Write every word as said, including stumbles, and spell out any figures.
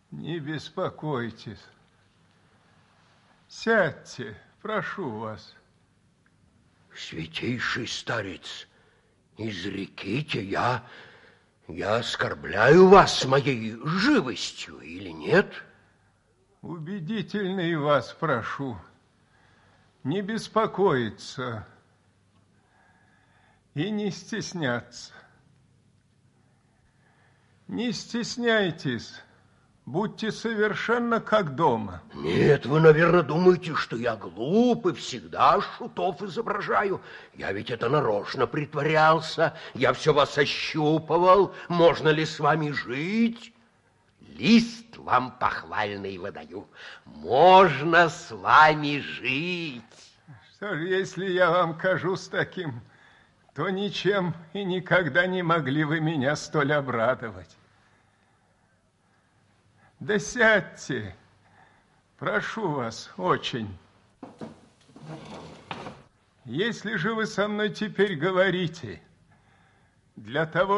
Не беспокойтесь. Сядьте, прошу вас. Святейший старец, изреките, я, я оскорбляю вас моей живостью или нет? Убедительный вас прошу не беспокоиться и не стесняться. Не стесняйтесь, будьте совершенно как дома. Нет, вы, наверное, думаете, что я глуп и всегда шутов изображаю. Я ведь это нарочно притворялся. Я все вас ощупывал. Можно ли с вами жить? Лист вам похвальный выдаю. Можно с вами жить. Что же, если я вам кажусь таким, то ничем и никогда не могли вы меня столь обрадовать. Да сядьте, прошу вас очень. Если же вы со мной теперь говорите, для того,